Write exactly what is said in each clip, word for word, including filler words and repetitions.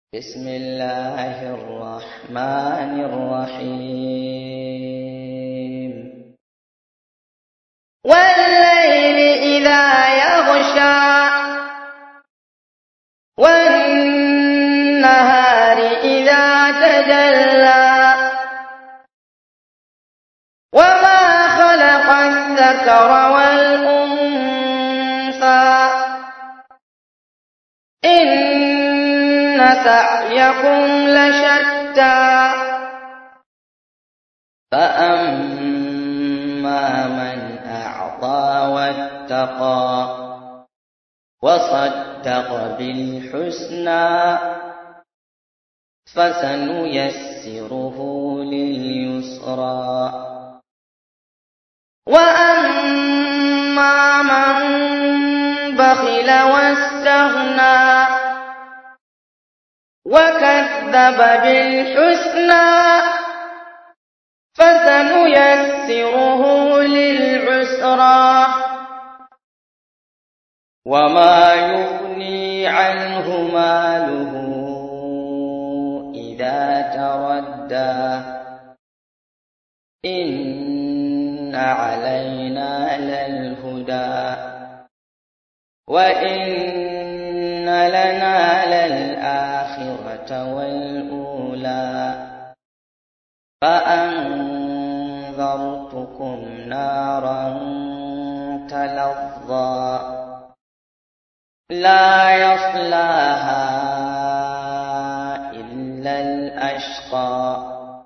بسم الله الرحمن الرحيم والليل إذا يغشى والنهار إذا تجلى وما خلق الذكر والأنثى إن سعيكم لشتى فأما من أعطى واتقى وصدق بالحسنى فسنيسره لليسرى وأما من بخل واستغنى وكذب بالحسنى فسنيسره للعسرى وما يغني عنه ماله إذا تردى إن علينا للهدى وإن لنا للآخرة والأولى فأنذرتكم نارا تلظى لا يصلاها إلا الأشقى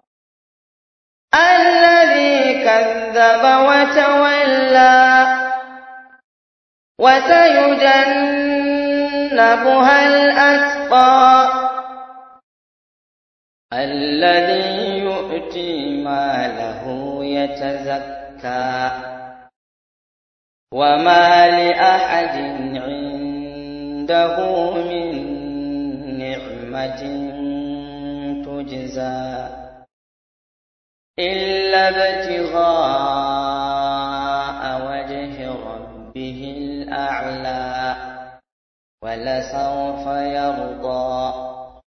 الذي كذب وتولى وسيجنبها الأتقى الذي يؤتي ماله يتزكى وما لأحد عنده من نعمة تجزى إلا ابتغاء وجه ربه الأعلى ولسوف يرضى